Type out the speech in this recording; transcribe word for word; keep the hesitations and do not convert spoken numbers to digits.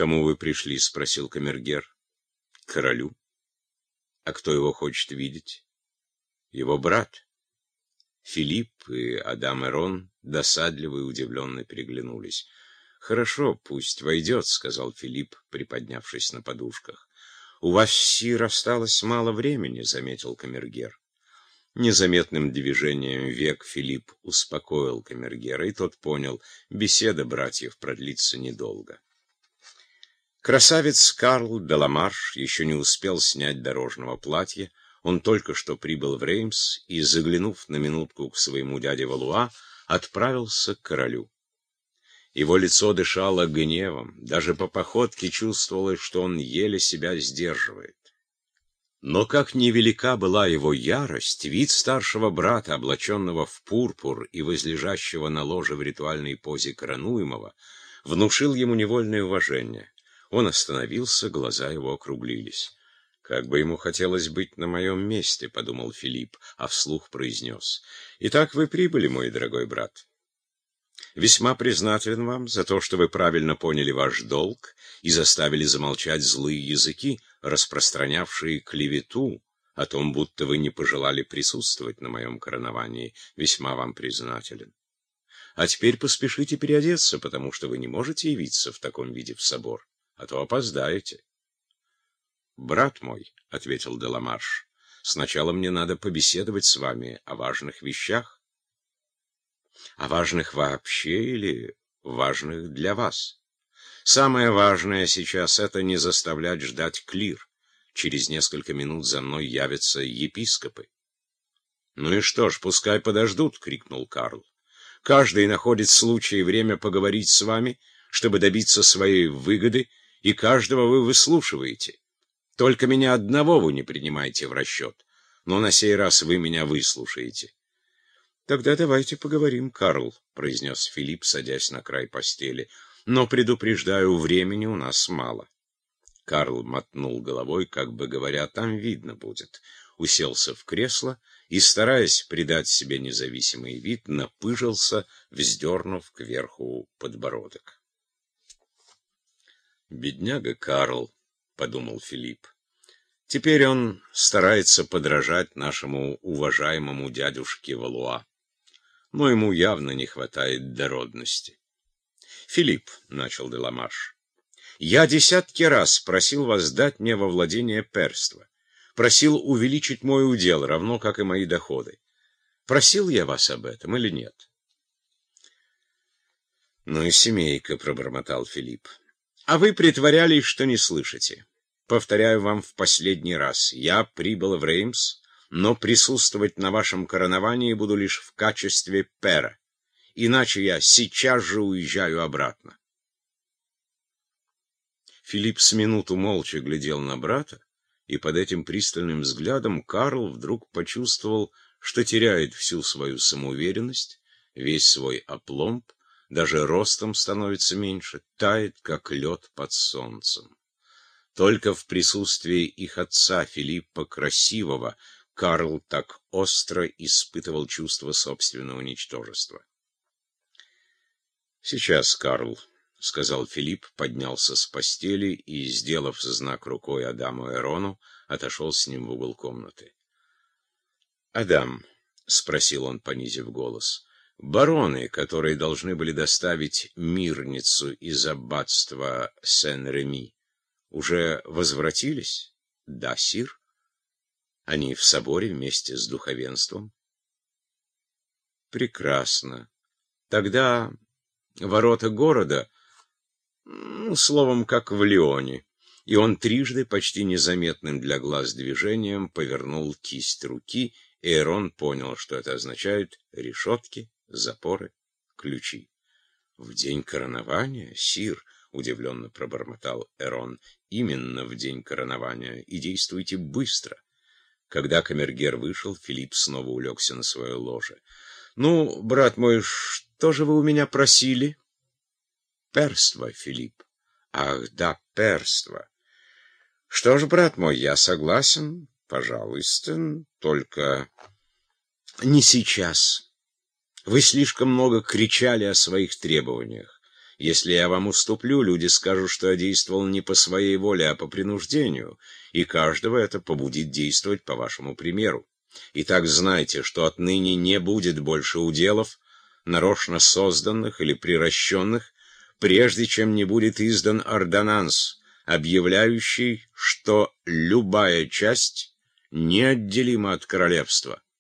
кому вы пришли? — спросил камергер. — К королю. — А кто его хочет видеть? — Его брат. Филипп и Адам Эрон, досадливо и удивленно переглянулись. — Хорошо, пусть войдет, — сказал Филипп, приподнявшись на подушках. — У вас, сир, осталось мало времени, — заметил камергер. Незаметным движением век Филипп успокоил камергера, и тот понял, беседа братьев продлится недолго. Красавец Карл де ла Марш еще не успел снять дорожного платья. Он только что прибыл в Реймс и, заглянув на минутку к своему дяде Валуа, отправился к королю. Его лицо дышало гневом, даже по походке чувствовалось, что он еле себя сдерживает. Но как невелика была его ярость, вид старшего брата, облаченного в пурпур и возлежащего на ложе в ритуальной позе коронуемого, внушил ему невольное уважение. Он остановился, глаза его округлились. «Как бы ему хотелось быть на моем месте», — подумал Филипп, а вслух произнес. «Итак, вы прибыли, мой дорогой брат. Весьма признателен вам за то, что вы правильно поняли ваш долг и заставили замолчать злые языки, распространявшие клевету о том, будто вы не пожелали присутствовать на моем короновании. Весьма вам признателен. А теперь поспешите переодеться, потому что вы не можете явиться в таком виде в собор, а то опоздаете». «Брат мой», — ответил де ла Марш, — «сначала мне надо побеседовать с вами о важных вещах». «О важных вообще или важных для вас? Самое важное сейчас — это не заставлять ждать клир. Через несколько минут за мной явятся епископы». «Ну и что ж, пускай подождут», — крикнул Карл. «Каждый находит случай и время поговорить с вами, чтобы добиться своей выгоды, и каждого вы выслушиваете. Только меня одного вы не принимаете в расчет, но на сей раз вы меня выслушаете». «Тогда давайте поговорим, Карл», — произнес Филипп, садясь на край постели. «Но, предупреждаю, времени у нас мало». Карл мотнул головой, как бы говоря, там видно будет, уселся в кресло и, стараясь придать себе независимый вид, напыжился, вздернув кверху подбородок. «Бедняга Карл», — подумал Филипп. «Теперь он старается подражать нашему уважаемому дядюшке Валуа, но ему явно не хватает дородности». «Филипп», — начал де ла Марш, — «я десятки раз просил вас дать мне во владение перство, просил увеличить мой удел, равно как и мои доходы. Просил я вас об этом или нет?» «Ну и семейка», — пробормотал Филипп. «А вы притворялись, что не слышите. Повторяю вам в последний раз, я прибыл в Реймс, но присутствовать на вашем короновании буду лишь в качестве пера, иначе я сейчас же уезжаю обратно». Филипп с минуту молча глядел на брата, и под этим пристальным взглядом Карл вдруг почувствовал, что теряет всю свою самоуверенность, весь свой опломб, даже ростом становится меньше, тает, как лед под солнцем. Только в присутствии их отца, Филиппа Красивого, Карл так остро испытывал чувство собственного ничтожества. «Сейчас, Карл», — сказал Филипп, поднялся с постели и, сделав знак рукой Адаму Эрону, отошел с ним в угол комнаты. «Адам», — спросил он, понизив голос, — «бароны, которые должны были доставить мирницу из аббатства Сен-Реми, уже возвратились?» «Да, сир. Они в соборе вместе с духовенством». «Прекрасно. Тогда ворота города, ну, словом, как в Лионе». И он трижды, почти незаметным для глаз движением, повернул кисть руки, и Эрон понял, что это означает решетки, запоры, ключи. «В день коронования, сир?» — удивленно пробормотал Эрон. «Именно в день коронования. И действуйте быстро». Когда камергер вышел, Филипп снова улегся на свое ложе. «Ну, брат мой, что же вы у меня просили?» «Перство, Филипп». «Ах, да, перство. Что ж, брат мой, я согласен. Пожалуйста, только не сейчас. Вы слишком много кричали о своих требованиях. Если я вам уступлю, люди скажут, что я действовал не по своей воле, а по принуждению, и каждого это побудит действовать по вашему примеру. Итак, знайте, что отныне не будет больше уделов, нарочно созданных или приращенных, прежде чем не будет издан ордонанс, объявляющий, что любая часть неотделима от королевства.